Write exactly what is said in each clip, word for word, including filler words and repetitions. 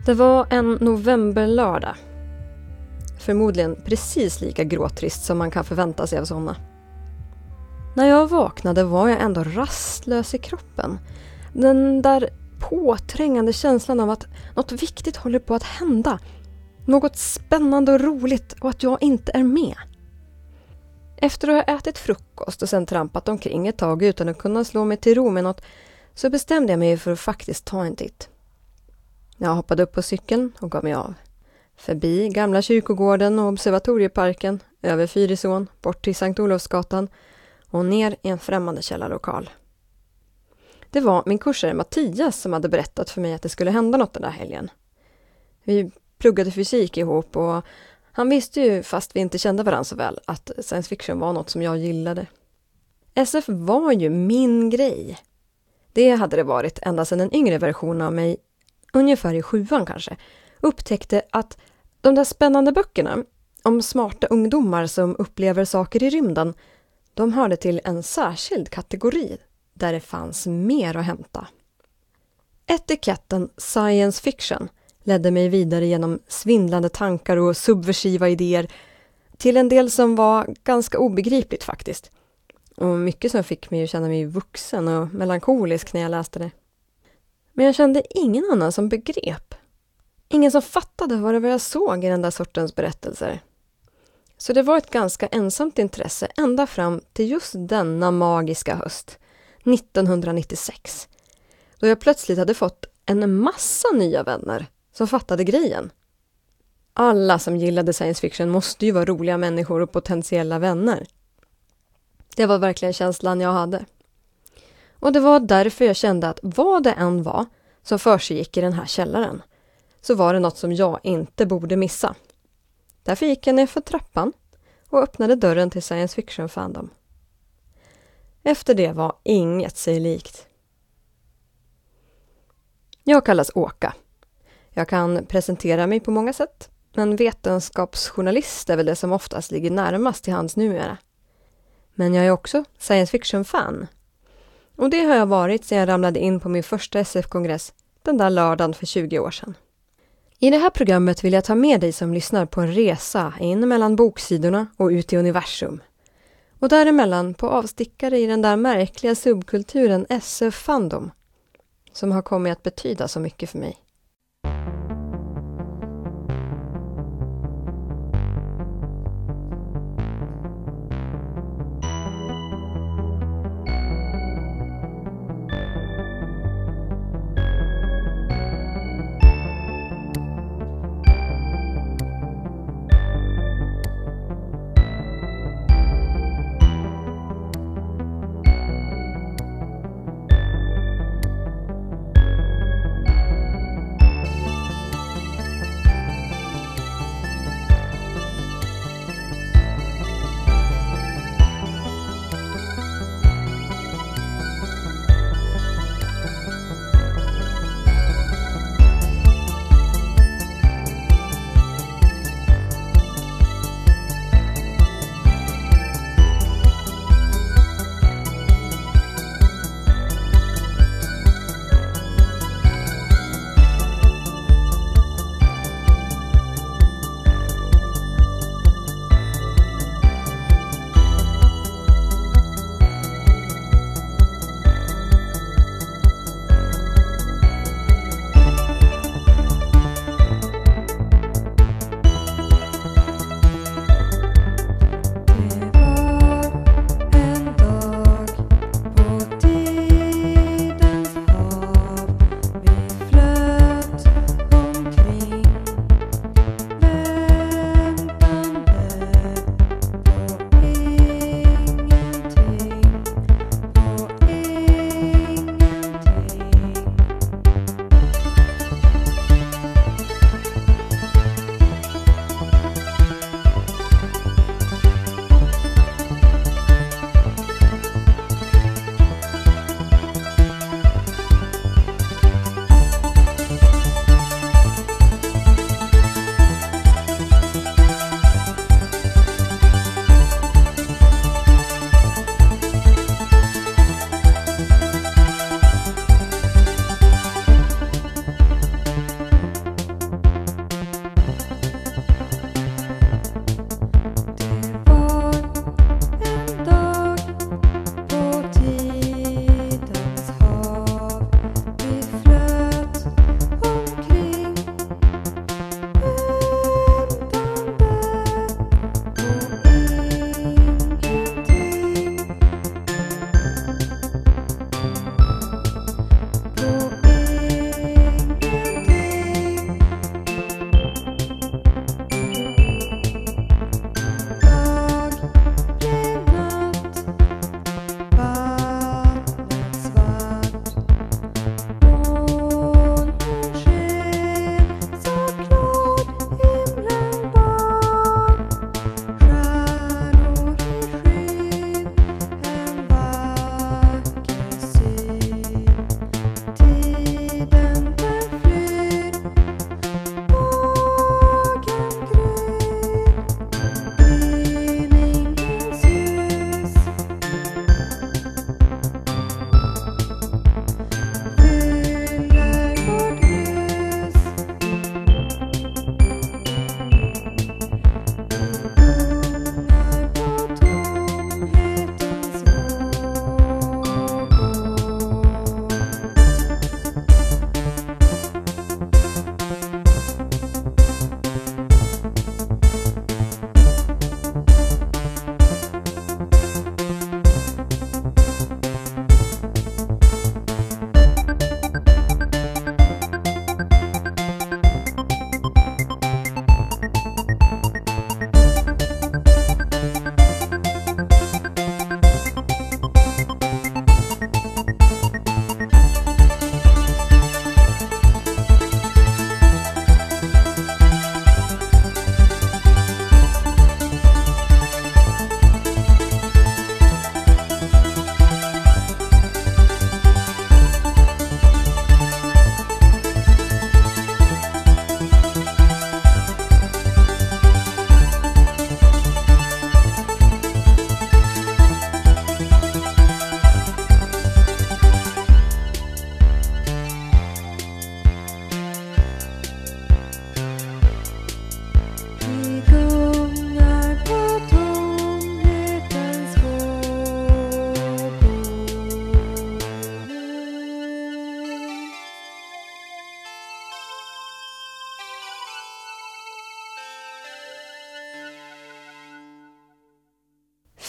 Det var en novemberlördag. Förmodligen precis lika gråtrist som man kan förvänta sig av sådana. När jag vaknade var jag ändå rastlös i kroppen. Den där påträngande känslan av att något viktigt håller på att hända. Något spännande och roligt och att jag inte är med. Efter att ha ätit frukost och sen trampat omkring ett tag utan att kunna slå mig till ro med något så bestämde jag mig för att faktiskt ta en titt. Jag hoppade upp på cykeln och gav mig av. Förbi gamla kyrkogården och observatorieparken, över Fyrisån, bort till Sankt Olofsgatan och ner i en främmande källarlokal. Det var min kursare Mattias som hade berättat för mig att det skulle hända något den där helgen. Vi pluggade fysik ihop och han visste ju, fast vi inte kände varandra så väl, att science fiction var något som jag gillade. S F var ju min grej. Det hade det varit ända sedan en yngre version av mig, ungefär i sjuan kanske, upptäckte att de där spännande böckerna om smarta ungdomar som upplever saker i rymden, de hörde till en särskild kategori där det fanns mer att hämta. Etiketten science fiction ledde mig vidare genom svindlande tankar och subversiva idéer till en del som var ganska obegripligt faktiskt. Och mycket som fick mig att känna mig vuxen och melankolisk när jag läste det. Men jag kände ingen annan som begrep. Ingen som fattade vad det var jag såg i den där sortens berättelser. Så det var ett ganska ensamt intresse ända fram till just denna magiska höst, nittonhundranittiosex. Då jag plötsligt hade fått en massa nya vänner som fattade grejen. Alla som gillade science fiction måste ju vara roliga människor och potentiella vänner. Det var verkligen känslan jag hade. Och det var därför jag kände att vad det än var som försiggick i den här källaren så var det något som jag inte borde missa. Därför gick jag ner för trappan och öppnade dörren till science fiction fandom. Efter det var inget sig likt. Jag kallas Åka. Jag kan presentera mig på många sätt, men vetenskapsjournalist är väl det som oftast ligger närmast till hands numera. Men jag är också science fiction-fan. Och det har jag varit sedan jag ramlade in på min första S F-kongress den där lördagen för tjugo år sedan. I det här programmet vill jag ta med dig som lyssnar på en resa in mellan boksidorna och ut i universum. Och däremellan på avstickare i den där märkliga subkulturen S F-fandom som har kommit att betyda så mycket för mig.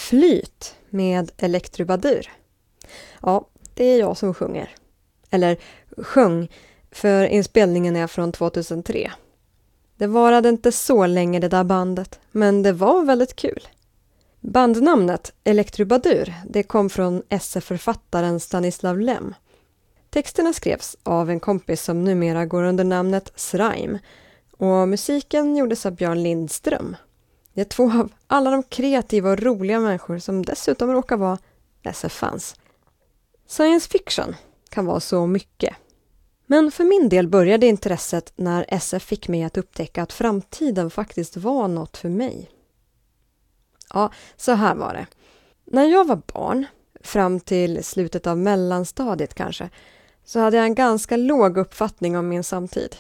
Flyt med Elektrobadur. Ja, det är jag som sjunger. Eller sjöng, för inspelningen är från tvåtusentre. Det varade inte så länge det där bandet, men det var väldigt kul. Bandnamnet Elektrobadur, det kom från S F-författaren Stanislav Lem. Texterna skrevs av en kompis som numera går under namnet Sraim, och musiken gjordes av Björn Lindström. Det är två av alla de kreativa och roliga människor som dessutom råkar vara S F-fans. Science fiction kan vara så mycket. Men för min del började intresset när S F fick mig att upptäcka att framtiden faktiskt var något för mig. Ja, så här var det. När jag var barn, fram till slutet av mellanstadiet kanske, så hade jag en ganska låg uppfattning om min samtid.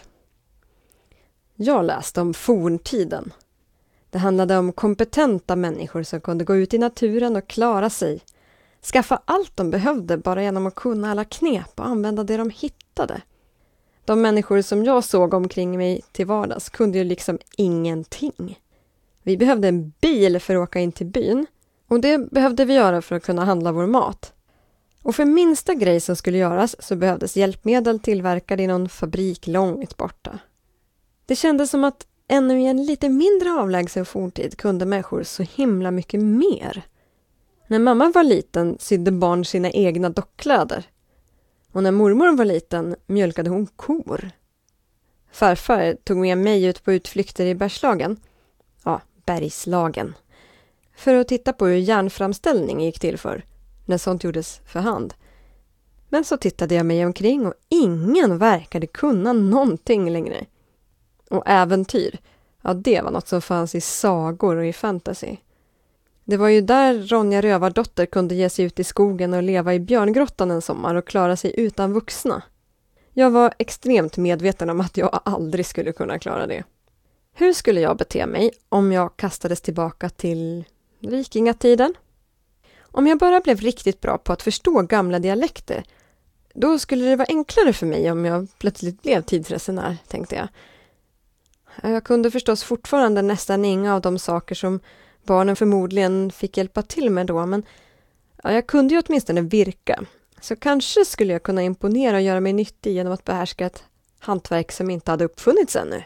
Jag läste om forntiden. Det handlade om kompetenta människor som kunde gå ut i naturen och klara sig. Skaffa allt de behövde bara genom att kunna alla knep och använda det de hittade. De människor som jag såg omkring mig till vardags kunde ju liksom ingenting. Vi behövde en bil för att åka in till byn, och det behövde vi göra för att kunna handla vår mat. Och för minsta grej som skulle göras så behövdes hjälpmedel tillverkade i någon fabrik långt borta. Det kändes som att ännu i en lite mindre avlägsen forntid kunde människor så himla mycket mer. När mamma var liten sydde barn sina egna dockkläder. Och när mormor var liten mjölkade hon kor. Farfar tog med mig ut på utflykter i Bergslagen. Ja, Bergslagen. För att titta på hur järnframställning gick till för, när sånt gjordes för hand. Men så tittade jag mig omkring och ingen verkade kunna någonting längre. Och äventyr, ja det var något som fanns i sagor och i fantasy. Det var ju där Ronja Rövardotter kunde ge sig ut i skogen och leva i björngrottan en sommar och klara sig utan vuxna. Jag var extremt medveten om att jag aldrig skulle kunna klara det. Hur skulle jag bete mig om jag kastades tillbaka till vikingatiden? Om jag bara blev riktigt bra på att förstå gamla dialekter, då skulle det vara enklare för mig om jag plötsligt blev tidsresenär, tänkte jag. Jag kunde förstås fortfarande nästan inga av de saker som barnen förmodligen fick hjälpa till med då, men ja, jag kunde ju åtminstone virka. Så kanske skulle jag kunna imponera och göra mig nyttig genom att behärska ett hantverk som inte hade uppfunnits ännu.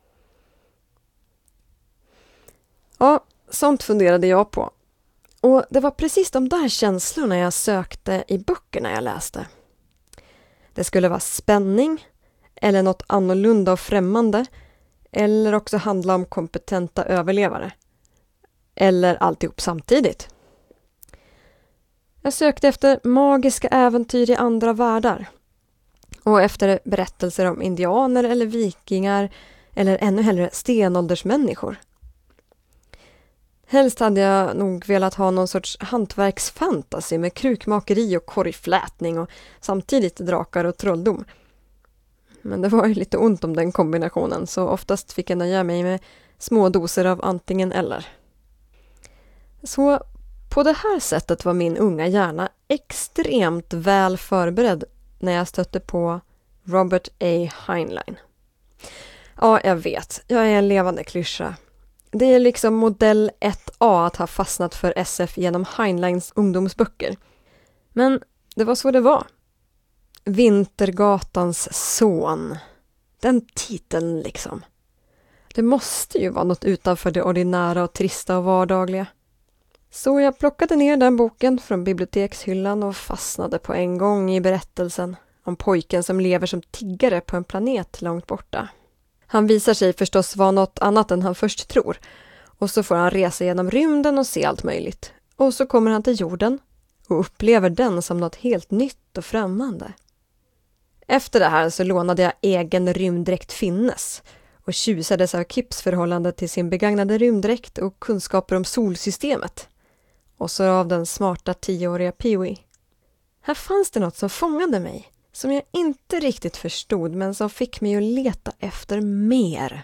Ja, sånt funderade jag på. Och det var precis de där känslorna jag sökte i böckerna jag läste. Det skulle vara spänning, eller något annorlunda och främmande, eller också handla om kompetenta överlevare. Eller alltihop samtidigt. Jag sökte efter magiska äventyr i andra världar. Och efter berättelser om indianer eller vikingar, eller ännu hellre stenåldersmänniskor. Helst hade jag nog velat ha någon sorts hantverksfantasy med krukmakeri och korgflätning och samtidigt drakar och trolldom. Men det var ju lite ont om den kombinationen, så oftast fick jag nöja mig med små doser av antingen eller. Så på det här sättet var min unga hjärna extremt väl förberedd när jag stötte på Robert A. Heinlein. Ja, jag vet. Jag är en levande klyscha. Det är liksom modell ett A att ha fastnat för S F genom Heinleins ungdomsböcker. Men det var så det var. Vintergatans son. Den titeln liksom. Det måste ju vara något utanför det ordinära och trista och vardagliga. Så jag plockade ner den boken från bibliotekshyllan och fastnade på en gång i berättelsen om pojken som lever som tiggare på en planet långt borta. Han visar sig förstås vara något annat än han först tror. Och så får han resa genom rymden och se allt möjligt. Och så kommer han till jorden och upplever den som något helt nytt och främmande. Efter det här så lånade jag egen rymddräkt Finnes och tjusades av Kips förhållande till sin begagnade rymddräkt och kunskaper om solsystemet. Och så av den smarta tioåriga Pee-wee. Här fanns det något som fångade mig, som jag inte riktigt förstod men som fick mig att leta efter mer.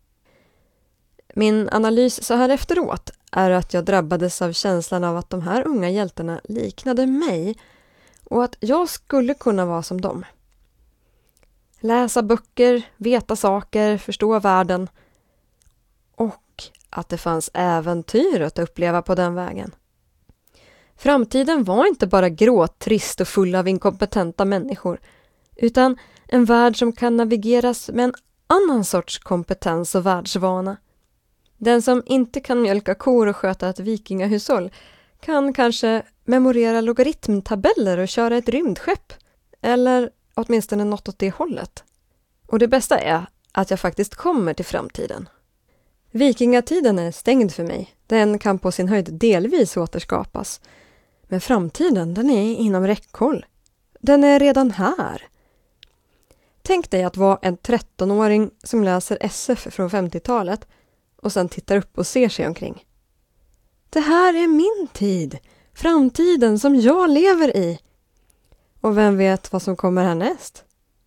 Min analys så här efteråt är att jag drabbades av känslan av att de här unga hjältarna liknade mig och att jag skulle kunna vara som dem. Läsa böcker, veta saker, förstå världen och att det fanns äventyr att uppleva på den vägen. Framtiden var inte bara gråt, trist och full av inkompetenta människor, utan en värld som kan navigeras med en annan sorts kompetens och världsvana. Den som inte kan mjölka kor och sköta ett vikingahushåll kan kanske memorera logaritmtabeller och köra ett rymdskepp. Eller åtminstone något åt det hållet. Och det bästa är att jag faktiskt kommer till framtiden. Vikingatiden är stängd för mig. Den kan på sin höjd delvis återskapas. Men framtiden, den är inom räckhåll. Den är redan här. Tänk dig att vara en trettonåring som läser S F från femtiotalet och sen tittar upp och ser sig omkring. Det här är min tid. Framtiden som jag lever i. Och vem vet vad som kommer härnäst?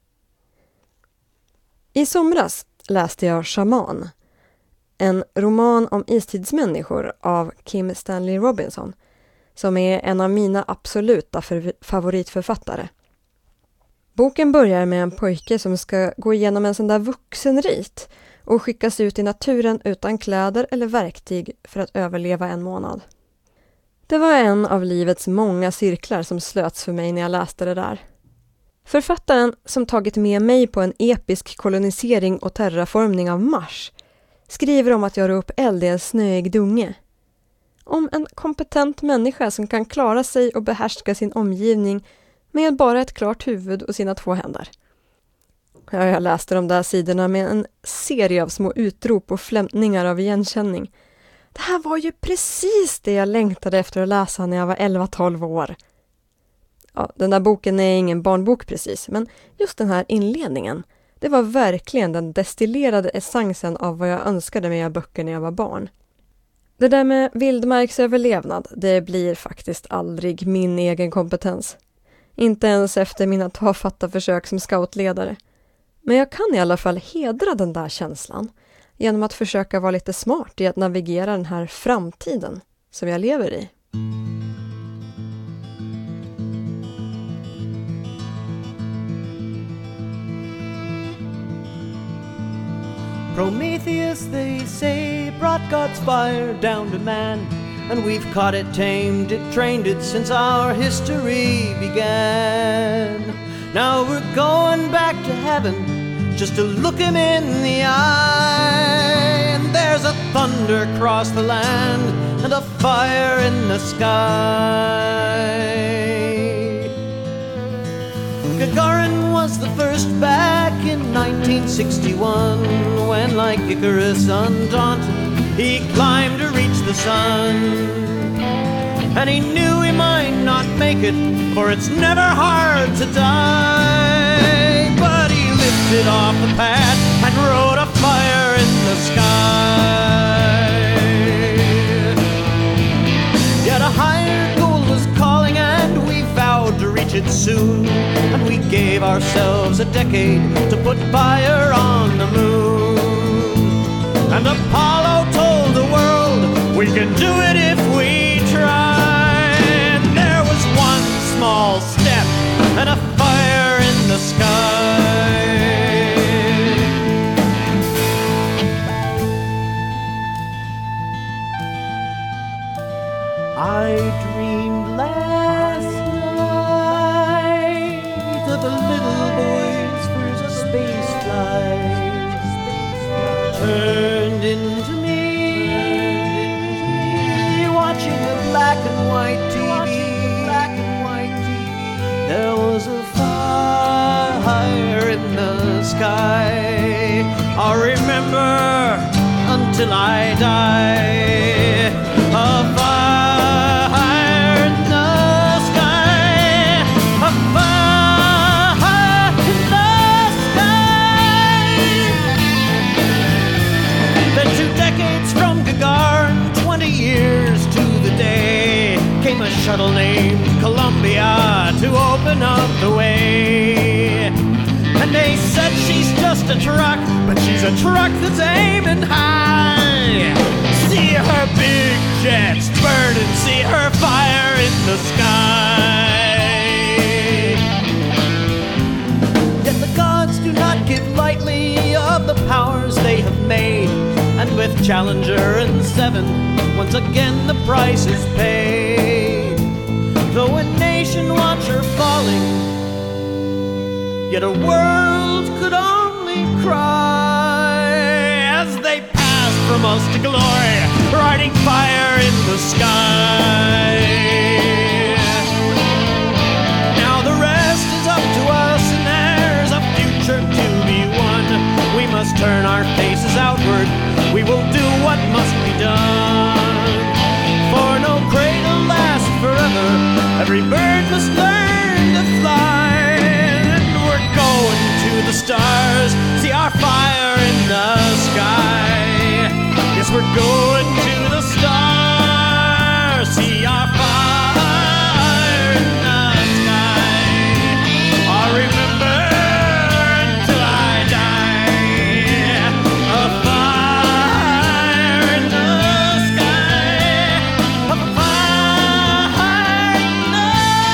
I somras läste jag Shaman, en roman om istidsmänniskor av Kim Stanley Robinson, som är en av mina absoluta favoritförfattare. Boken börjar med en pojke som ska gå igenom en sån där vuxenrit och skickas ut i naturen utan kläder eller verktyg för att överleva en månad. Det var en av livets många cirklar som slöts för mig när jag läste det där. Författaren som tagit med mig på en episk kolonisering och terraformning av Mars skriver om att göra upp eld i en snöig dunge. Om en kompetent människa som kan klara sig och behärska sin omgivning med bara ett klart huvud och sina två händer. Ja, jag läste de där sidorna med en serie av små utrop och flämningar av igenkänning. Det här var ju precis det jag längtade efter att läsa när jag var elva tolv år. Ja, den där boken är ingen barnbok precis, men just den här inledningen, det var verkligen den destillerade essensen av vad jag önskade med böcker när jag var barn. Det där med vildmarksöverlevnad, det blir faktiskt aldrig min egen kompetens. Inte ens efter mina tafatta försök som scoutledare. Men jag kan i alla fall hedra den där känslan genom att försöka vara lite smart i att navigera den här framtiden som jag lever i. Prometheus, they say, brought God's fire down to man, and we've caught it, tamed it, trained it since our history began. Now we're going back to heaven just to look him in the eye, and there's a thunder across the land and a fire in the sky. Gagarin was the first back in nineteen sixty-one, when like Icarus undaunted he climbed to reach the sun. And he knew he might not make it, for it's never hard to die. But he lifted off the pad and wrote a fire in the sky. Yet a higher goal was calling, and we vowed to reach it soon. And we gave ourselves a decade to put fire on the moon. And Apollo told the world we can do it if we try. And there was one small step and a fire in the sky. I dreamed last night of a little boy's first space flight, turned into me, watching a black and white T V. There was a fire in the sky. I'll remember until I die. A fire in the sky. A fire in the sky. Then two decades from Gagarin, twenty years to the day, came a shuttle named Columbia to open up the way. And they said she's just a truck, but she's a truck that's aiming high. See her big jets burn and see her fire in the sky. Yet the gods do not give lightly of the powers they have made. And with Challenger and Seven, once again the price is paid. though a nation watch her falling, yet a world could only cry as they pass from us to glory, riding fire in the sky. Now the rest is up to us, and there's a future to be won. We must turn our faces outward, we will do what must be done. For no cradle lasts forever, every bird must learn to fly. And we're going to the stars, see our fire in the sky. Yes, we're going to the stars, see our fire in the sky. I'll remember until I die, a fire in the sky, a fire in the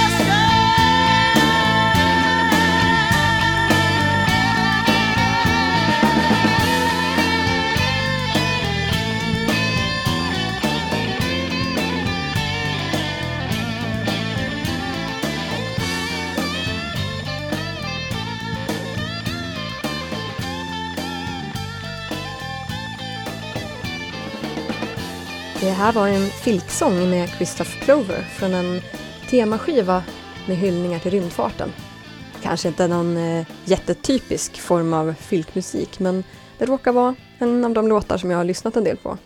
Det här var en filksång med Christoph Plover från en temaskiva med hyllningar till rymdfarten. Kanske inte någon eh, jättetypisk form av filkmusik, men det råkar vara en av de låtar som jag har lyssnat en del på.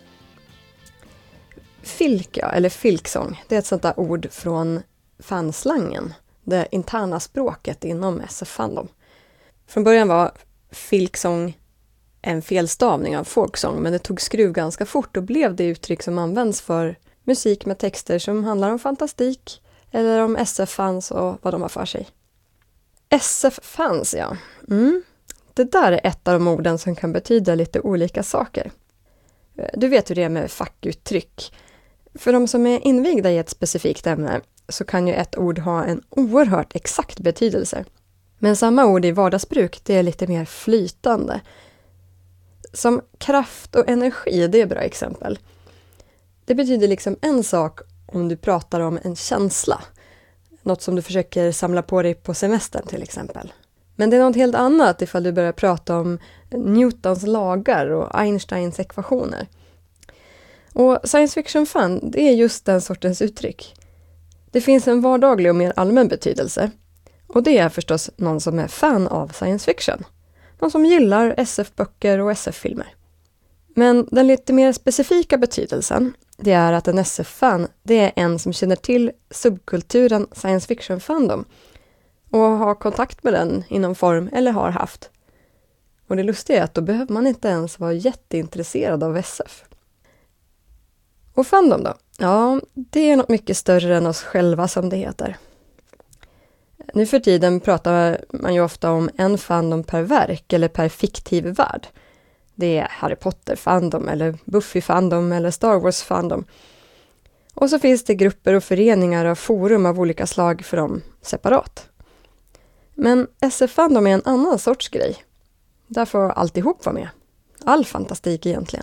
Filka, eller filksång, det är ett sånt där ord från fanslangen, det interna språket inom S F-fandom. Från början var filksång en felstavning av folksång, men det tog skruv ganska fort och blev det uttryck som används för musik med texter som handlar om fantastik eller om S F-fans och vad de har för sig. S F-fans, ja. Mm. Det där är ett av de orden som kan betyda lite olika saker. Du vet hur det är med fackuttryck. För de som är invigda i ett specifikt ämne så kan ju ett ord ha en oerhört exakt betydelse. Men samma ord i vardagsbruk, det är lite mer flytande. Som kraft och energi, det är bra exempel. Det betyder liksom en sak om du pratar om en känsla. Något som du försöker samla på dig på semestern till exempel. Men det är något helt annat ifall du börjar prata om Newtons lagar och Einsteins ekvationer. Och science fiction fan, det är just den sortens uttryck. Det finns en vardaglig och mer allmän betydelse. Och det är förstås någon som är fan av science fiction. Någon som gillar S F-böcker och S F-filmer. Men den lite mer specifika betydelsen, det är att en S F-fan, det är en som känner till subkulturen science fiction-fandom och har kontakt med den i någon form eller har haft. Och det lustiga är att då behöver man inte ens vara jätteintresserad av S F. Och fandom då? Ja, det är något mycket större än oss själva som det heter. Nu för tiden pratar man ju ofta om en fandom per verk eller per fiktiv värld. Det är Harry Potter-fandom eller Buffy-fandom eller Star Wars-fandom. Och så finns det grupper och föreningar och forum av olika slag för dem separat. Men S F-fandom är en annan sorts grej. Där får alltihop vara med. All fantastik egentligen.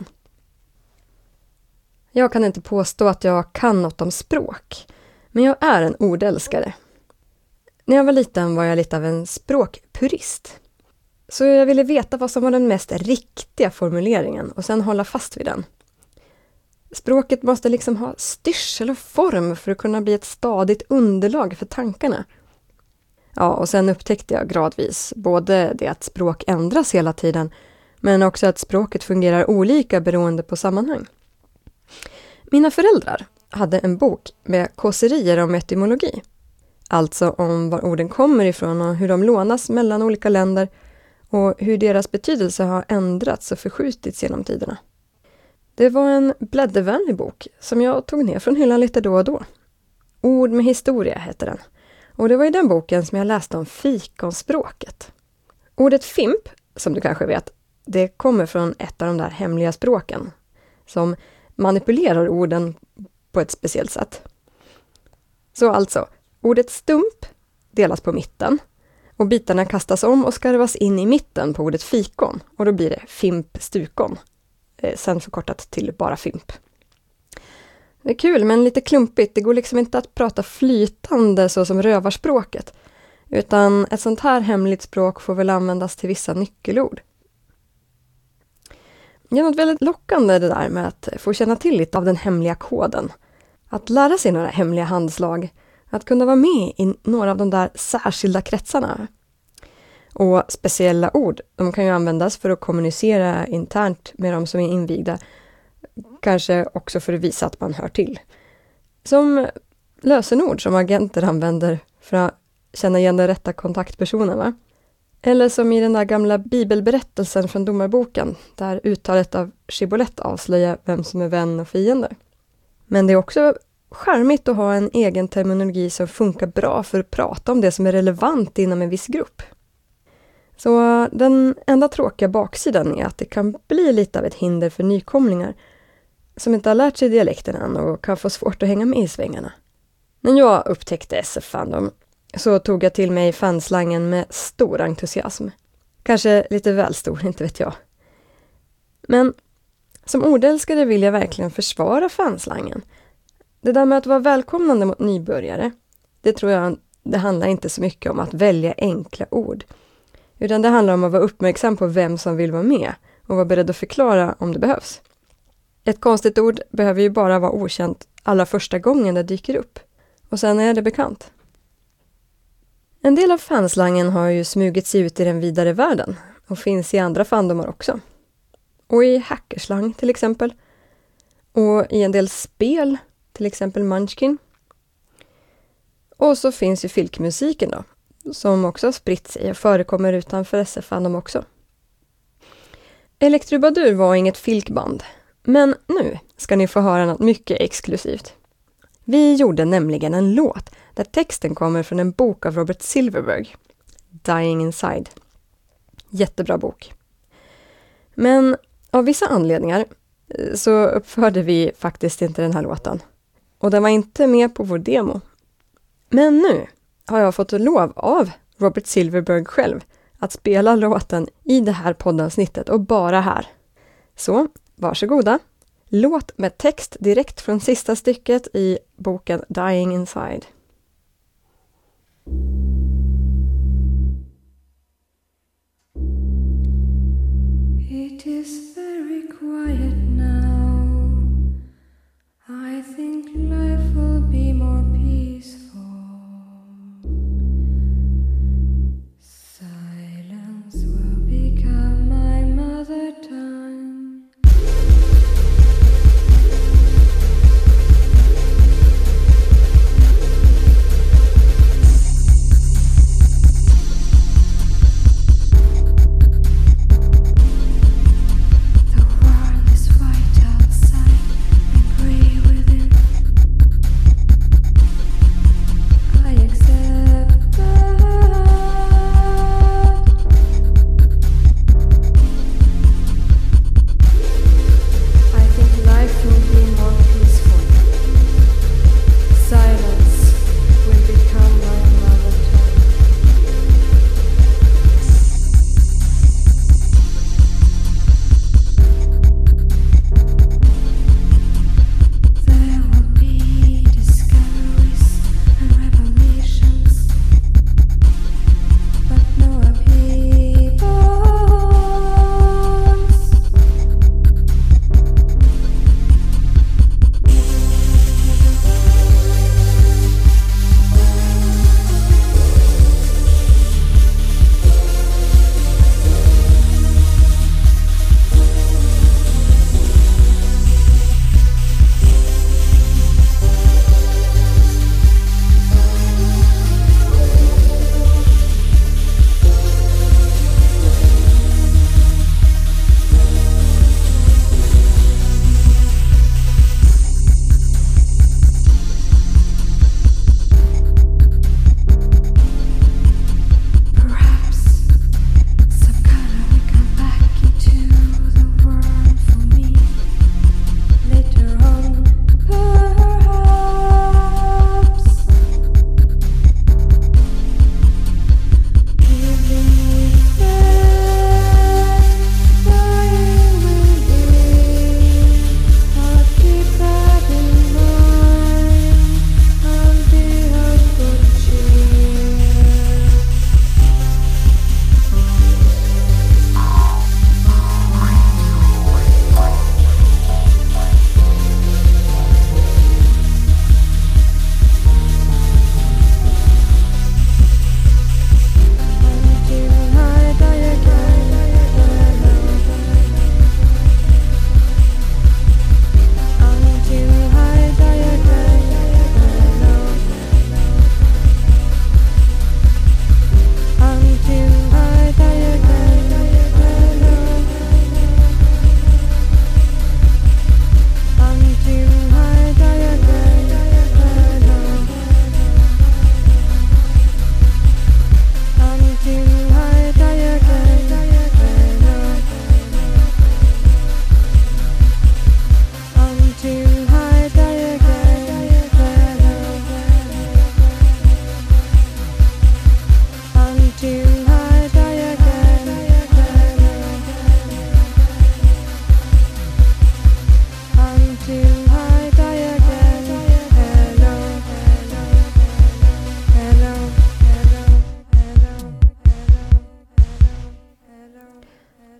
Jag kan inte påstå att jag kan något om språk, men jag är en ordälskare. När jag var liten var jag lite av en språkpurist. Så jag ville veta vad som var den mest riktiga formuleringen och sen hålla fast vid den. Språket måste liksom ha styrsel och form för att kunna bli ett stadigt underlag för tankarna. Ja, och sen upptäckte jag gradvis både det att språk ändras hela tiden, men också att språket fungerar olika beroende på sammanhang. Mina föräldrar hade en bok med kåserier om etymologi. Alltså om var orden kommer ifrån och hur de lånas mellan olika länder och hur deras betydelse har ändrats och förskjutits genom tiderna. Det var en bläddervänlig bok som jag tog ner från hyllan lite då och då. Ord med historia heter den. Och det var i den boken som jag läste om fikonspråket. Ordet fimp, som du kanske vet, det kommer från ett av de där hemliga språken som manipulerar orden på ett speciellt sätt. Så alltså, ordet stump delas på mitten och bitarna kastas om och skarvas in i mitten på ordet fikon och då blir det fimp-stukon, sen förkortat till bara fimp. Det är kul men lite klumpigt. Det går liksom inte att prata flytande så som rövarspråket. Utan ett sånt här hemligt språk får väl användas till vissa nyckelord. Det är något väldigt lockande det där med att få känna till lite av den hemliga koden. Att lära sig några hemliga handslag. Att kunna vara med i några av de där särskilda kretsarna. Och speciella ord, de kan ju användas för att kommunicera internt med de som är invigda. Kanske också för att visa att man hör till. Som lösenord som agenter använder för att känna igen den rätta kontaktpersonen, va? Eller som i den där gamla bibelberättelsen från domarboken, där uttalet av Shibboleth avslöjar vem som är vän och fiende. Men det är också charmigt att ha en egen terminologi som funkar bra för att prata om det som är relevant inom en viss grupp. Så den enda tråkiga baksidan är att det kan bli lite av ett hinder för nykomlingar som inte har lärt sig dialekten än och kan få svårt att hänga med i svängarna. När jag upptäckte S F-fandom så tog jag till mig fanslangen med stor entusiasm. Kanske lite väl stor, inte vet jag. Men som ordälskare vill jag verkligen försvara fanslangen. Det där med att vara välkomnande mot nybörjare, det tror jag det handlar inte så mycket om att välja enkla ord. Utan det handlar om att vara uppmärksam på vem som vill vara med och vara beredd att förklara om det behövs. Ett konstigt ord behöver ju bara vara okänt allra första gången det dyker upp. Och sen är det bekant. En del av fanslangen har ju smugit sig ut i den vidare världen och finns i andra fandomar också. Och i hackerslang till exempel. Och i en del spel, till exempel Munchkin. Och så finns ju filkmusiken då, som också har spritt sig och förekommer utanför S F-fandom också. Electrobadur var inget filkband, men nu ska ni få höra något mycket exklusivt. Vi gjorde nämligen en låt där texten kommer från en bok av Robert Silverberg, Dying Inside. Jättebra bok. Men av vissa anledningar så uppförde vi faktiskt inte den här låten. Och den var inte med på vår demo. Men nu har jag fått lov av Robert Silverberg själv att spela låten i det här poddavsnittet och bara här. Så, varsågoda. Låt med text direkt från sista stycket i boken Dying Inside. It is very quiet now. I think life will be more peaceful. Silence will become my mother tongue. The world is white out.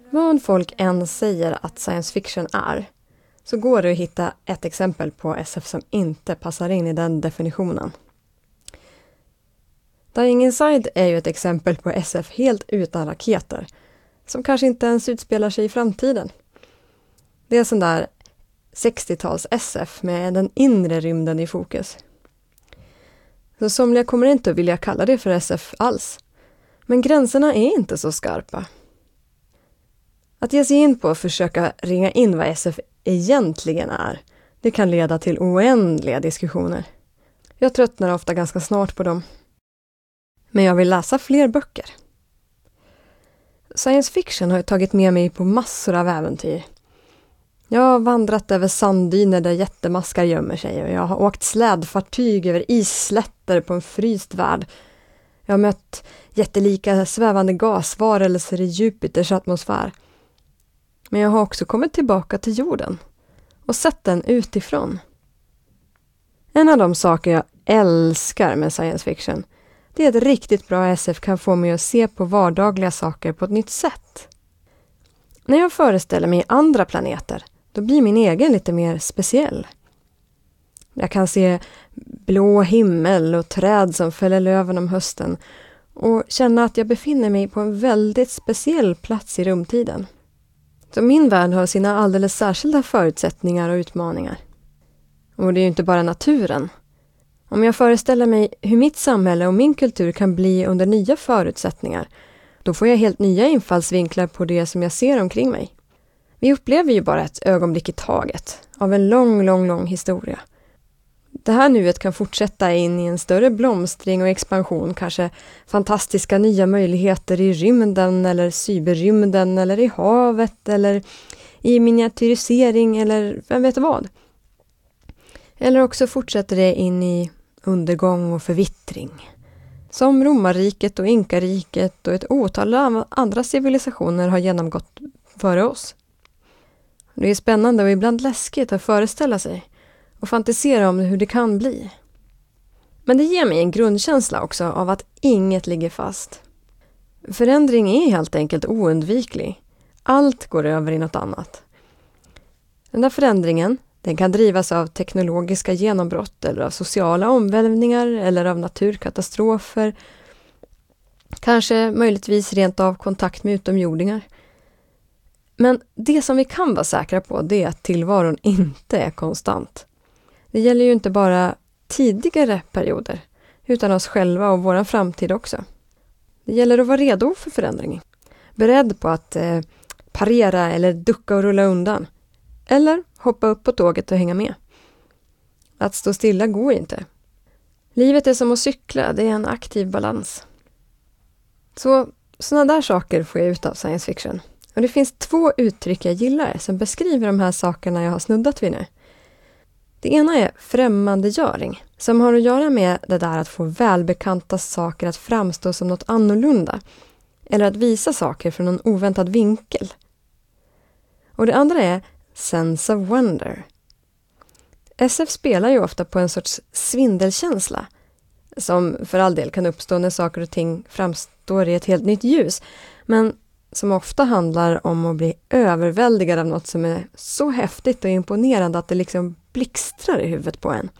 Vad folk än säger att science fiction är, så går det att hitta ett exempel på S F som inte passar in i den definitionen. Dying Inside är ju ett exempel på S F helt utan raketer, som kanske inte ens utspelar sig i framtiden. Det är sån där sextiotals S F med den inre rymden i fokus. Så somliga kommer inte att vilja kalla det för S F alls. Men gränserna är inte så skarpa. Att ge sig in på att försöka ringa in vad S F egentligen är, det kan leda till oändliga diskussioner. Jag tröttnar ofta ganska snart på dem. Men jag vill läsa fler böcker. Science fiction har ju tagit med mig på massor av äventyr. Jag har vandrat över sanddyner där jättemaskar gömmer sig och jag har åkt slädfartyg över isslätter på en fryst värld. Jag har mött jättelika svävande gasvarelser i Jupiters atmosfär. Men jag har också kommit tillbaka till jorden och sett den utifrån. En av de saker jag älskar med science fiction, det är att riktigt bra S F kan få mig att se på vardagliga saker på ett nytt sätt. När jag föreställer mig andra planeter, då blir min egen lite mer speciell. Jag kan se blå himmel och träd som fäller löven om hösten och känna att jag befinner mig på en väldigt speciell plats i rumtiden. Så min värld har sina alldeles särskilda förutsättningar och utmaningar. Och det är ju inte bara naturen. Om jag föreställer mig hur mitt samhälle och min kultur kan bli under nya förutsättningar, då får jag helt nya infallsvinklar på det som jag ser omkring mig. Vi upplever ju bara ett ögonblick i taget av en lång, lång, lång historia. Det här nuet kan fortsätta in i en större blomstring och expansion, kanske fantastiska nya möjligheter i rymden eller cyberrymden eller i havet eller i miniatyrisering eller vem vet vad. Eller också fortsätter det in i undergång och förvittring. Som romarriket och inkariket och ett otal andra civilisationer har genomgått före oss. Det är spännande och ibland läskigt att föreställa sig och fantisera om hur det kan bli. Men det ger mig en grundkänsla också av att inget ligger fast. Förändring är helt enkelt oundviklig. Allt går över i något annat. Den där förändringen, den kan drivas av teknologiska genombrott eller av sociala omvälvningar eller av naturkatastrofer. Kanske möjligtvis rent av kontakt med utomjordingar. Men det som vi kan vara säkra på, det är att tillvaron inte är konstant. Det gäller ju inte bara tidigare perioder, utan oss själva och vår framtid också. Det gäller att vara redo för förändring. Beredd på att eh, parera eller ducka och rulla undan. Eller hoppa upp på tåget och hänga med. Att stå stilla går inte. Livet är som att cykla, det är en aktiv balans. Så sådana där saker får jag ut av science fiction. Och det finns två uttryck jag gillar som beskriver de här sakerna jag har snuddat vid nu. Det ena är främmandegöring, som har att göra med det där att få välbekanta saker att framstå som något annorlunda. Eller att visa saker från en oväntad vinkel. Och det andra är sense of wonder. S F spelar ju ofta på en sorts svindelkänsla, som för all del kan uppstå när saker och ting framstår i ett helt nytt ljus, men som ofta handlar om att bli överväldigad av något som är så häftigt och imponerande att det liksom blixtrar i huvudet på en.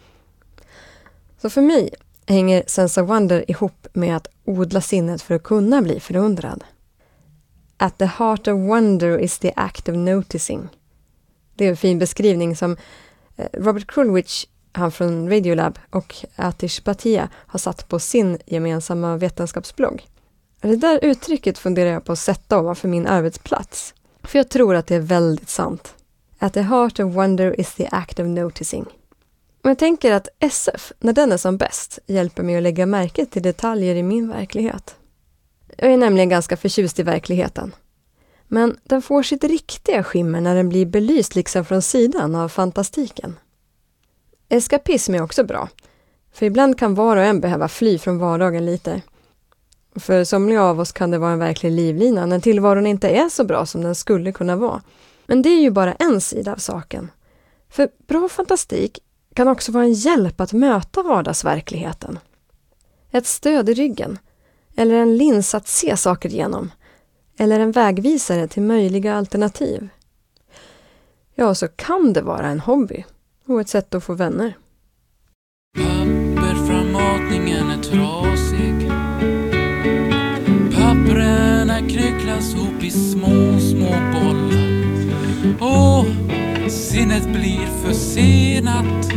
Så för mig hänger sense of wonder ihop med att odla sinnet för att kunna bli förundrad. At the heart of wonder is the act of noticing. Det är en fin beskrivning som Robert Krulwich, han från Radiolab, och Atish Bhatia har satt på sin gemensamma vetenskapsblogg. Det där uttrycket funderar jag på att sätta ovanför min arbetsplats. För jag tror att det är väldigt sant. At the heart of wonder is the act of noticing. Och jag tänker att S F, när den är som bäst, hjälper mig att lägga märke till detaljer i min verklighet. Jag är nämligen ganska förtjust i verkligheten. Men den får sitt riktiga skimmer när den blir belyst liksom från sidan av fantastiken. Eskapism är också bra. För ibland kan var och en behöva fly från vardagen lite. För somliga av oss kan det vara en verklig livlina när tillvaron inte är så bra som den skulle kunna vara. Men det är ju bara en sida av saken. För bra fantastik kan också vara en hjälp att möta vardagsverkligheten. Ett stöd i ryggen. Eller en lins att se saker igenom. eller en vägvisare till möjliga alternativ. Ja, så kan det vara en hobby och ett sätt att få vänner. Papperframmatningen är trasig. Papperna knycklas ihop i små, små bollar. Åh, sinnet blir försenat.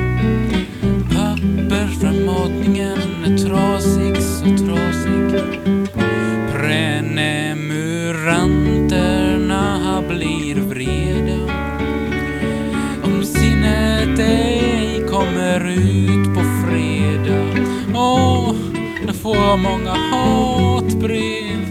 Papperframmatningen är trasig, så trasig. Prenumeranterna blir vreda. Om sinnet ej kommer ut på fredag. Åh, då får jag många hatbrev.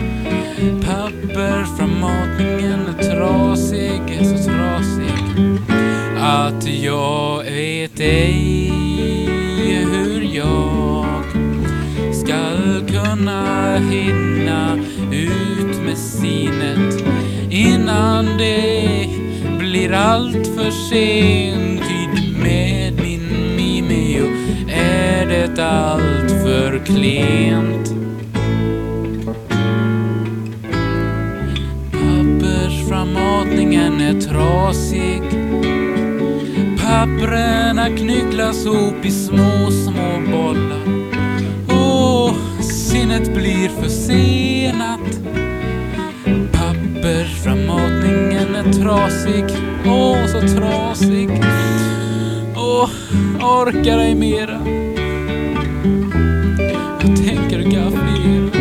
Papperframmatningen är trasig, så trasig. Att jag vet ej hur jag skall kunna hinna ut med sinnet innan det blir allt för sent. Tid med min Mimeo är det allt för klent. Pappersframmatningen är trasig. Papperna knycklas ihop i små, små bollar. Åh, sinnet blir försenat. Pappersframmatningen är trasig. Åh, så trasig. Åh, orkar ej mera. Jag tänker gaffera.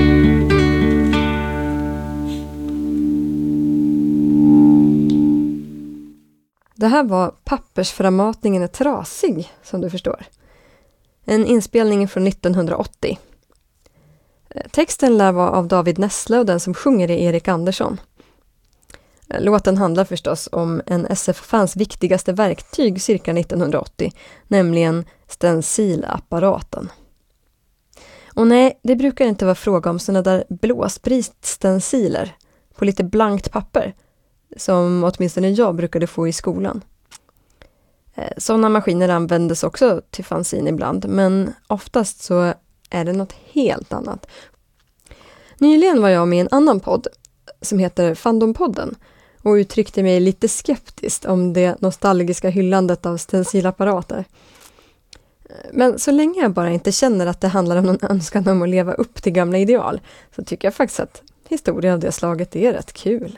Det här var Pappersframmatningen är trasig, som du förstår. En inspelning från nittonhundraåttio. Texten lär vara av David Nessle och den som sjunger är Erik Andersson. Låten handlar förstås om en S F-fans viktigaste verktyg cirka nittonhundraåttio, nämligen stencilapparaten. Och nej, det brukar inte vara fråga om såna där blåsbriststenciler på lite blankt papper, som åtminstone jag brukade få i skolan. Sådana maskiner användes också till fanzine ibland, men oftast så är det något helt annat. Nyligen var jag med i en annan podd som heter Fandompodden och uttryckte mig lite skeptiskt om det nostalgiska hyllandet av stencilapparater. Men så länge jag bara inte känner att det handlar om någon önskan om att leva upp till gamla ideal, så tycker jag faktiskt att historia av det slaget är rätt kul.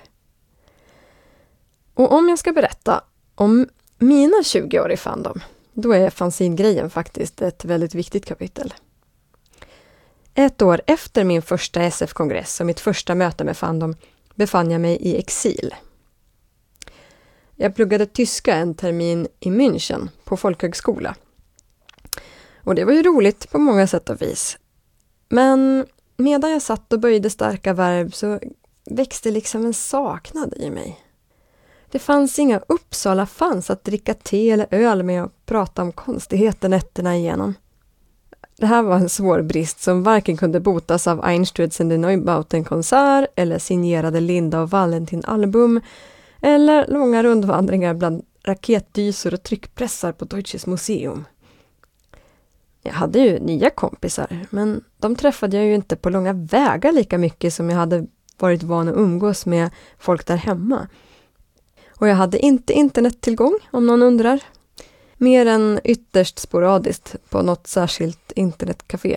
Och om jag ska berätta om mina tjugo år i fandom, då är fanzine-grejen faktiskt ett väldigt viktigt kapitel. Ett år efter min första S F-kongress och mitt första möte med fandom befann jag mig i exil. Jag pluggade tyska en termin i München på folkhögskola. Och det var ju roligt på många sätt och vis. Men medan jag satt och böjde starka verb så växte liksom en saknad i mig. Det fanns inga Uppsala fans att dricka te eller öl med och prata om konstigheter nätterna igenom. Det här var en svår brist som varken kunde botas av Einstürzen den Neubauten-konsert eller signerade Linda och Valentin-album eller långa rundvandringar bland raketdysor och tryckpressar på Deutsches Museum. Jag hade ju nya kompisar, men de träffade jag ju inte på långa vägar lika mycket som jag hade varit van att umgås med folk där hemma. Och jag hade inte internettillgång, om någon undrar. Mer än ytterst sporadiskt på något särskilt internetcafé.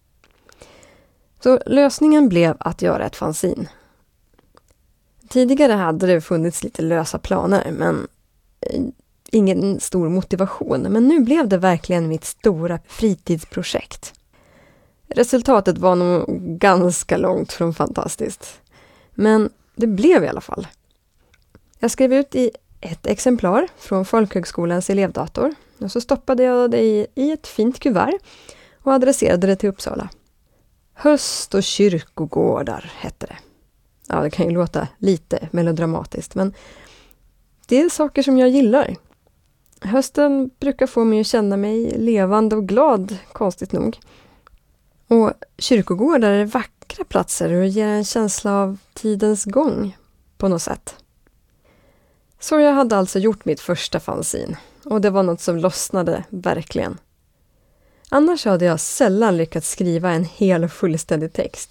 Så lösningen blev att göra ett fanzine. Tidigare hade det funnits lite lösa planer, men ingen stor motivation. Men nu blev det verkligen mitt stora fritidsprojekt. Resultatet var nog ganska långt från fantastiskt. Men det blev i alla fall. Jag skrev ut i ett exemplar från folkhögskolans elevdator och så stoppade jag det i, i ett fint kuvert och adresserade det till Uppsala. Höst och kyrkogårdar hette det. Ja, det kan ju låta lite melodramatiskt, men det är saker som jag gillar. Hösten brukar få mig att känna mig levande och glad, konstigt nog. Och kyrkogårdar är vackra platser och ger en känsla av tidens gång på något sätt. Så jag hade alltså gjort mitt första fanzine och det var något som lossnade verkligen. Annars hade jag sällan lyckats skriva en hel och fullständig text.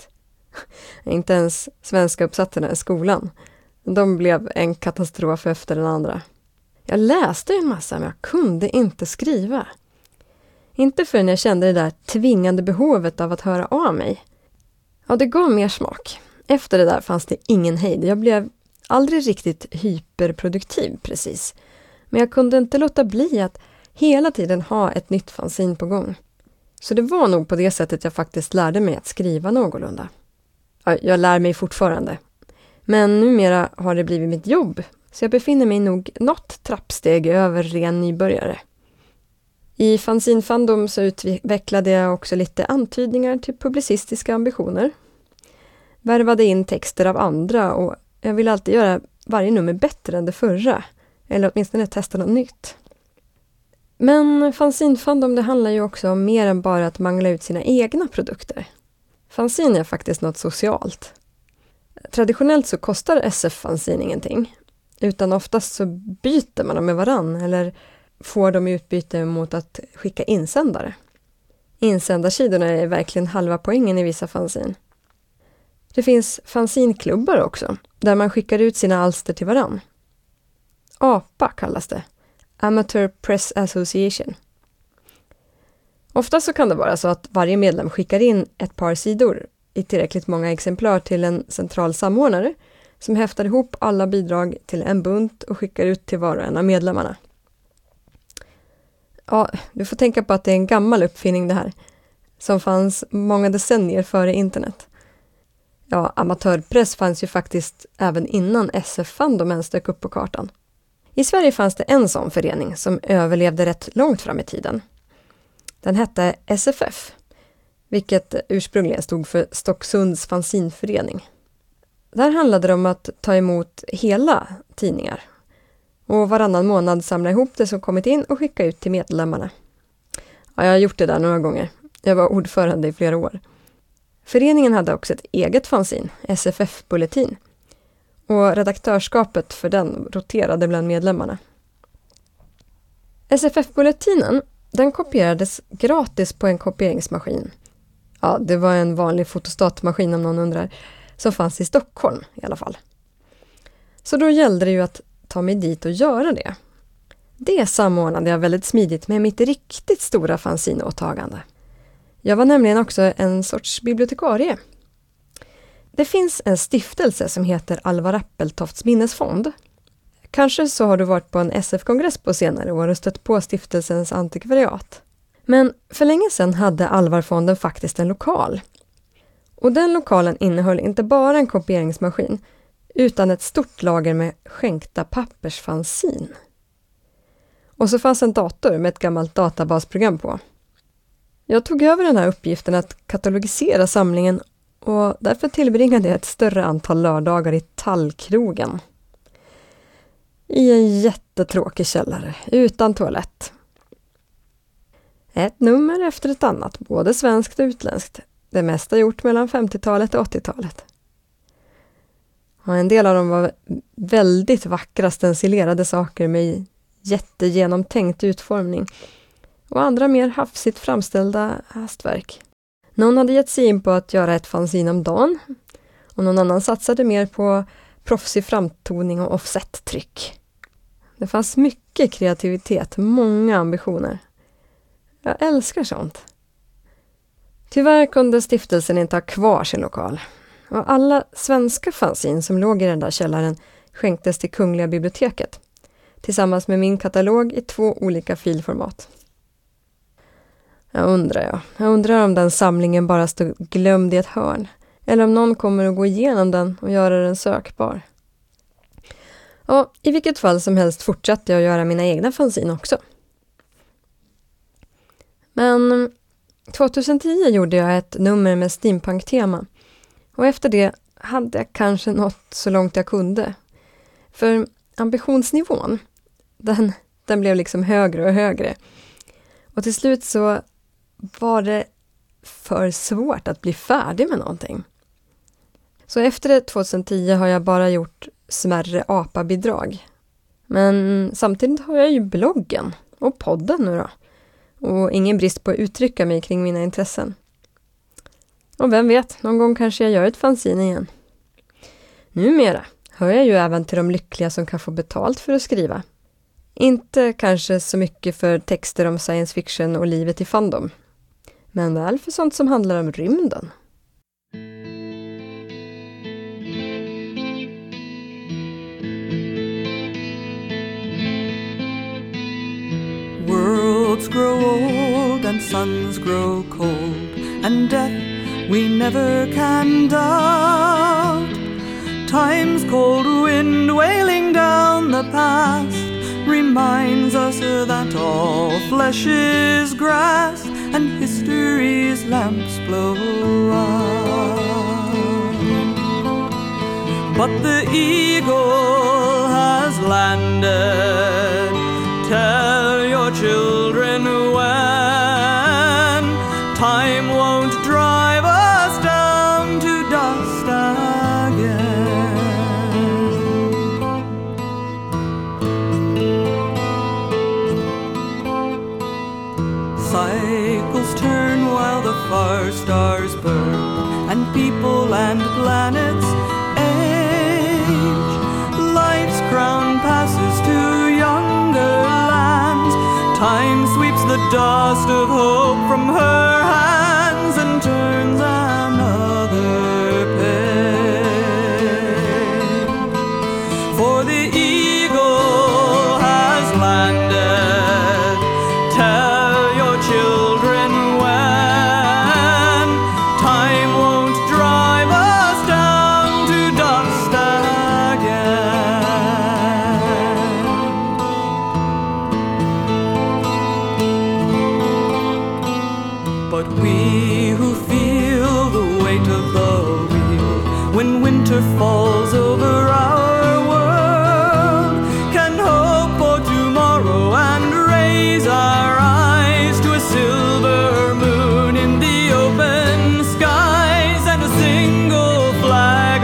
Inte ens svenska uppsatserna i skolan. De blev en katastrof efter den andra. Jag läste en massa men jag kunde inte skriva. Inte förrän jag kände det där tvingande behovet av att höra av mig. Ja, det gav mer smak. Efter det där fanns det ingen hejd. Jag blev aldrig riktigt hyperproduktiv precis. Men jag kunde inte låta bli att hela tiden ha ett nytt fanzine på gång. Så det var nog på det sättet jag faktiskt lärde mig att skriva någorlunda. Ja, jag lär mig fortfarande. Men numera har det blivit mitt jobb. Så jag befinner mig nog något trappsteg över ren nybörjare. I Fanzine Fandom så utvecklade jag också lite antydningar till publicistiska ambitioner. Värvade in texter av andra och jag vill alltid göra varje nummer bättre än det förra. Eller åtminstone testa något nytt. Men Fanzine Fandom det handlar ju också om mer än bara att mangla ut sina egna produkter. Fanzine är faktiskt något socialt. Traditionellt så kostar S F-fanzine ingenting. Utan oftast så byter man dem med varann eller får dem i utbyte mot att skicka insändare. Insändarsidorna är verkligen halva poängen i vissa fanzine. Det finns fanzineklubbar också, där man skickar ut sina alster till varann. A P A kallas det. Amateur Press Association. Ofta så kan det vara så att varje medlem skickar in ett par sidor i tillräckligt många exemplar till en central samordnare som häftar ihop alla bidrag till en bunt och skickar ut till var och en av medlemmarna. Ja, du får tänka på att det är en gammal uppfinning det här, som fanns många decennier före internet. Ja, amatörpress fanns ju faktiskt även innan S F-fandom ens dök upp på kartan. I Sverige fanns det en sån förening som överlevde rätt långt fram i tiden. Den hette S F F, vilket ursprungligen stod för Stocksunds fanzinförening. Där handlade det om att ta emot hela tidningar och varannan månad samla ihop det som kommit in och skicka ut till medlemmarna. Ja, jag har gjort det där några gånger. Jag var ordförande i flera år. Föreningen hade också ett eget fanzine, S F F-bulletin. Och redaktörskapet för den roterade bland medlemmarna. S F F-bulletinen, den kopierades gratis på en kopieringsmaskin. Ja, det var en vanlig fotostatmaskin om någon undrar. Som fanns i Stockholm i alla fall. Så då gällde det ju att ta mig dit och göra det. Det samordnade jag väldigt smidigt med mitt riktigt stora fanzinåtagande. Jag var nämligen också en sorts bibliotekarie. Det finns en stiftelse som heter Alvar Appeltofts minnesfond. Kanske så har du varit på en S F-kongress på senare år och stött på stiftelsens antikvariat. Men för länge sedan hade Alvarfonden faktiskt en lokal. Och den lokalen innehöll inte bara en kopieringsmaskin utan ett stort lager med skänkta pappersfanzin. Och så fanns en dator med ett gammalt databasprogram på. Jag tog över den här uppgiften att katalogisera samlingen och därför tillbringade jag ett större antal lördagar i Tallkrogen. I en jättetråkig källare, utan toalett. Ett nummer efter ett annat, både svenskt och utländskt. Det mesta gjort mellan femtiotalet och åttiotalet. Och en del av dem var väldigt vackra stencilerade saker med jättegenomtänkt utformning. Och andra mer hafsigt framställda hastverk. Någon hade gett sig in på att göra ett fanzine om dagen. Och någon annan satsade mer på proffsig framtoning och offset-tryck. Det fanns mycket kreativitet, många ambitioner. Jag älskar sånt. Tyvärr kunde stiftelsen inte ha kvar sin lokal. Och alla svenska fanzine som låg i den där källaren skänktes till Kungliga biblioteket. Tillsammans med min katalog i två olika filformat. Jag undrar jag. Jag undrar om den samlingen bara stod glömd i ett hörn. Eller om någon kommer att gå igenom den och göra den sökbar. Och i vilket fall som helst fortsatte jag att göra mina egna fanzine också. Men tjugohundratio gjorde jag ett nummer med steampunk-tema. Och efter det hade jag kanske nått så långt jag kunde. För ambitionsnivån, den, den blev liksom högre och högre. Och till slut så var det för svårt att bli färdig med någonting. Så efter det tjugohundratio har jag bara gjort smärre apa-bidrag. Men samtidigt har jag ju bloggen och podden nu då. Och ingen brist på att uttrycka mig kring mina intressen. Och vem vet, någon gång kanske jag gör ett fanzine igen. Numera hör jag ju även till de lyckliga som kan få betalt för att skriva. Inte kanske så mycket för texter om science fiction och livet i fandom. Men väl för sånt som handlar om rymden. Worlds grow old and suns grow cold, and death we never can doubt. Time's cold wind wailing down the past reminds us that all flesh is grass and history's lamps blow out. But the eagle has landed. Tell your children when time won't drive us down to dust again. Cycles turn while the far stars burn, and people and planets age. Life's crown passes to younger lands. Time sweeps the dust of hope from her hands and turns another page. For the eagle has landed. Tell your children when time won't drive us down to dust again. But we who feel the weight of the wheel when winter falls over our world can hope for tomorrow and raise our eyes to a silver moon in the open skies and a single flag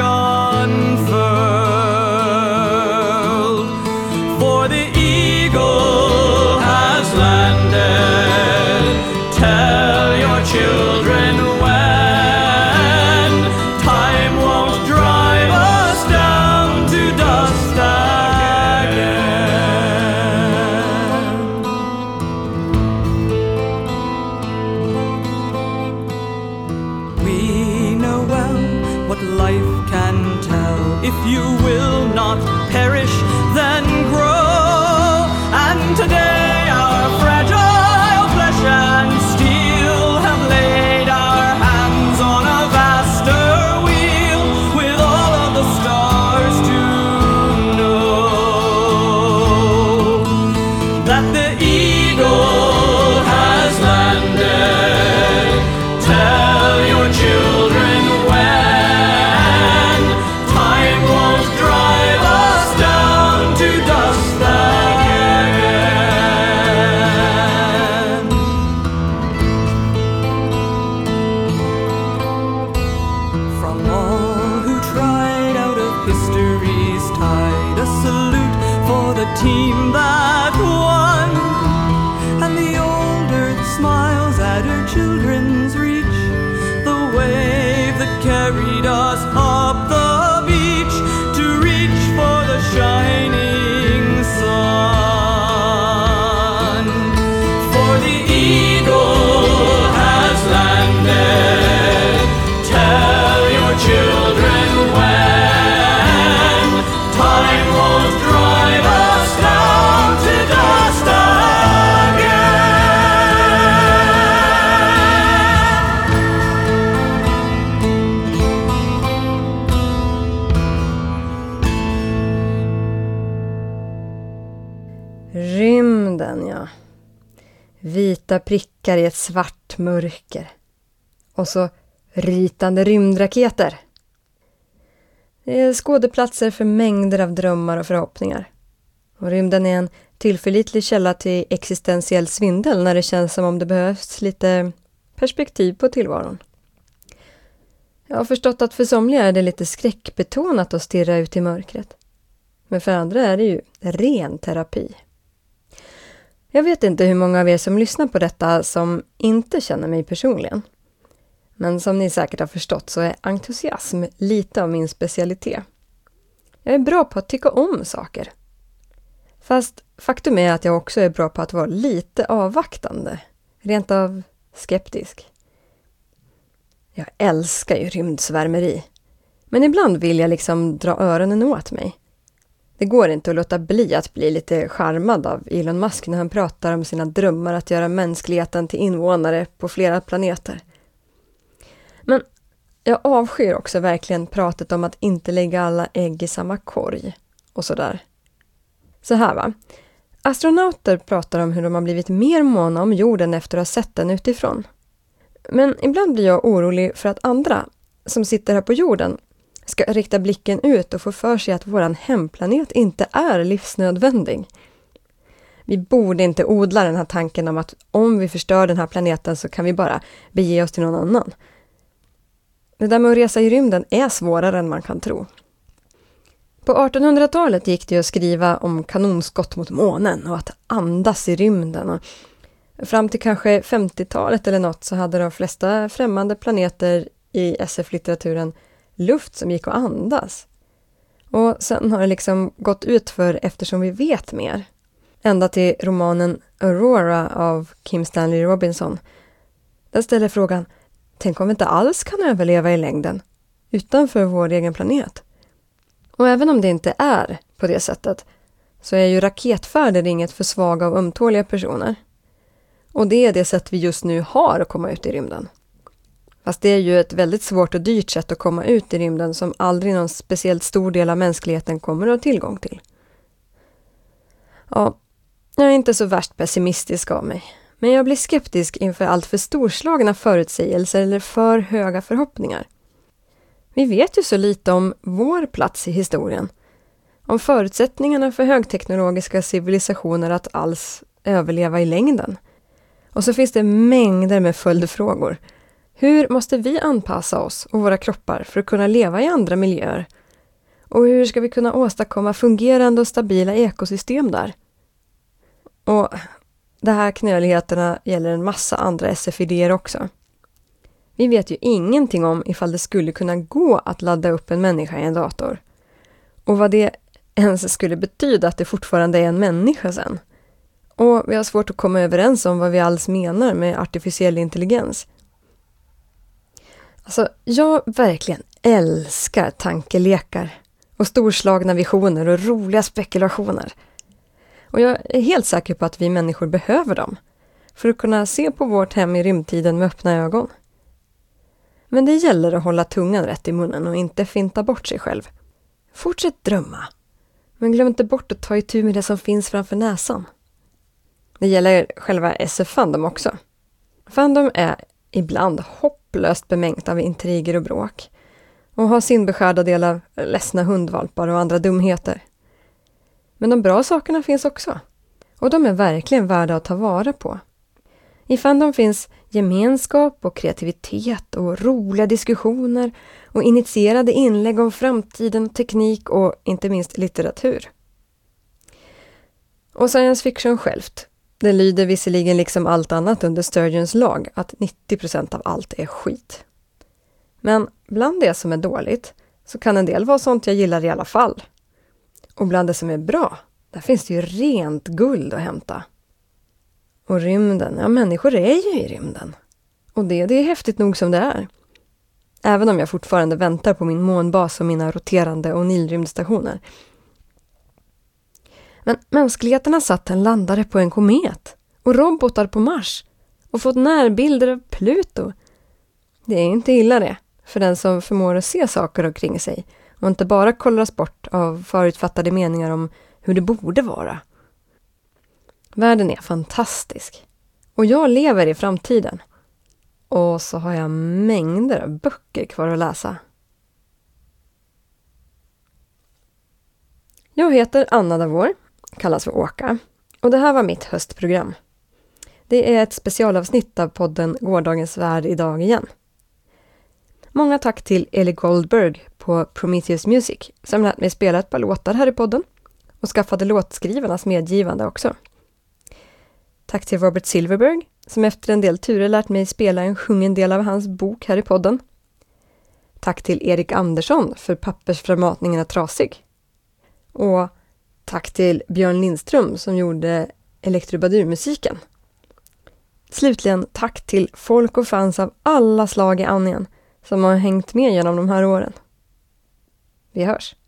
unfurled. For the eagle has landed. Tell your children when time won't drive us down to dust again. We know well what life can tell. If you will not perish, then grow. And today our fragile flesh and steel have laid our hands on a vaster wheel with all of the stars to know that the eagle has landed. Tell your children when time won't drive us down to dust again. From all who tried out of history's tide, a salute for the team that won. And the old earth smiles at her children's reach, the wave that carried us up the beach to reach for the shining sun. For the eagle has landed. Tell your children when time won't drive us down to dust Rymden, ja. Vita prickar i ett svart mörker. Och så ritande rymdraketer. Det är skådeplatser för mängder av drömmar och förhoppningar. Och rymden är en tillförlitlig källa till existentiell svindel när det känns som om det behövs lite perspektiv på tillvaron. Jag har förstått att för somliga är det lite skräckbetonat att stirra ut i mörkret. Men för andra är det ju ren terapi. Jag vet inte hur många av er som lyssnar på detta som inte känner mig personligen. Men som ni säkert har förstått så är entusiasm lite av min specialitet. Jag är bra på att tycka om saker. Fast faktum är att jag också är bra på att vara lite avvaktande. Rent av skeptisk. Jag älskar ju rymdsvärmeri. Men ibland vill jag liksom dra öronen åt mig. Det går inte att låta bli att bli lite charmad av Elon Musk när han pratar om sina drömmar att göra mänskligheten till invånare på flera planeter. Men jag avskyr också verkligen pratet om att inte lägga alla ägg i samma korg och sådär. Så här va. Astronauter pratar om hur de har blivit mer måna om jorden efter att ha sett den utifrån. Men ibland blir jag orolig för att andra som sitter här på jorden ska rikta blicken ut och få för sig att våran hemplanet inte är livsnödvändig. Vi borde inte odla den här tanken om att om vi förstör den här planeten så kan vi bara bege oss till någon annan. Det där med att resa i rymden är svårare än man kan tro. På artonhundratalet gick det att skriva om kanonskott mot månen och att andas i rymden. Och fram till kanske femtiotalet eller något så hade de flesta främmande planeter i S F-litteraturen luft som gick att andas. Och sen har det liksom gått ut för eftersom vi vet mer. Ända till romanen Aurora av Kim Stanley Robinson. Där ställer frågan, tänk om vi inte alls kan överleva i längden utanför vår egen planet? Och även om det inte är på det sättet så är ju raketfärder inget för svaga och ömtåliga personer. Och det är det sätt vi just nu har att komma ut i rymden. Fast det är ju ett väldigt svårt och dyrt sätt att komma ut i rymden som aldrig någon speciellt stor del av mänskligheten kommer att ha tillgång till. Ja, jag är inte så värst pessimistisk av mig. Men jag blir skeptisk inför allt för storslagna förutsägelser eller för höga förhoppningar. Vi vet ju så lite om vår plats i historien. Om förutsättningarna för högteknologiska civilisationer att alls överleva i längden. Och så finns det mängder med följdfrågor. Hur måste vi anpassa oss och våra kroppar för att kunna leva i andra miljöer? Och hur ska vi kunna åstadkomma fungerande och stabila ekosystem där? Och de här knöligheterna gäller en massa andra S F-idéer också. Vi vet ju ingenting om ifall det skulle kunna gå att ladda upp en människa i en dator. Och vad det ens skulle betyda att det fortfarande är en människa sen. Och vi har svårt att komma överens om vad vi alls menar med artificiell intelligens. Alltså, jag verkligen älskar tankelekar och storslagna visioner och roliga spekulationer. Och jag är helt säker på att vi människor behöver dem för att kunna se på vårt hem i rymdtiden med öppna ögon. Men det gäller att hålla tungan rätt i munnen och inte finta bort sig själv. Fortsätt drömma, men glöm inte bort att ta itu med det som finns framför näsan. Det gäller själva S F-fandom också. Fandom är ibland hopplöst bemängt av intriger och bråk och har sin beskärda del av ledsna hundvalpar och andra dumheter. Men de bra sakerna finns också. Och de är verkligen värda att ta vara på. I fandom finns gemenskap och kreativitet och roliga diskussioner och initierade inlägg om framtiden, teknik och inte minst litteratur. Och science fiction självt. Det lyder visserligen liksom allt annat under Sturgeons lag att nittio procent av allt är skit. Men bland det som är dåligt så kan en del vara sånt jag gillar i alla fall. Och bland det som är bra, där finns det ju rent guld att hämta. Och rymden, ja människor är ju i rymden. Och det, det är häftigt nog som det är. Även om jag fortfarande väntar på min månbas och mina roterande O'Neill-rymdstationer. Men mänskligheten har satt en landare på en komet och robotar på Mars och fått närbilder av Pluto. Det är inte illa det för den som förmår att se saker omkring sig och inte bara kollras bort av förutfattade meningar om hur det borde vara. Världen är fantastisk och jag lever i framtiden. Och så har jag mängder av böcker kvar att läsa. Jag heter Anna Davor, kallas för Åka, och det här var mitt höstprogram. Det är ett specialavsnitt av podden Gårdagens värld idag igen. Många tack till Ellie Goldberg på Prometheus Music som lät mig spela ett par låtar här i podden och skaffade låtskrivarnas medgivande också. Tack till Robert Silverberg som efter en del turer lärt mig spela en sjungen del av hans bok här i podden. Tack till Erik Andersson för pappersförmatningen är trasig. Och tack till Björn Lindström som gjorde elektrobadurmusiken. Slutligen tack till folk och fans av alla slag i Anien som har hängt med genom de här åren. Vi hörs!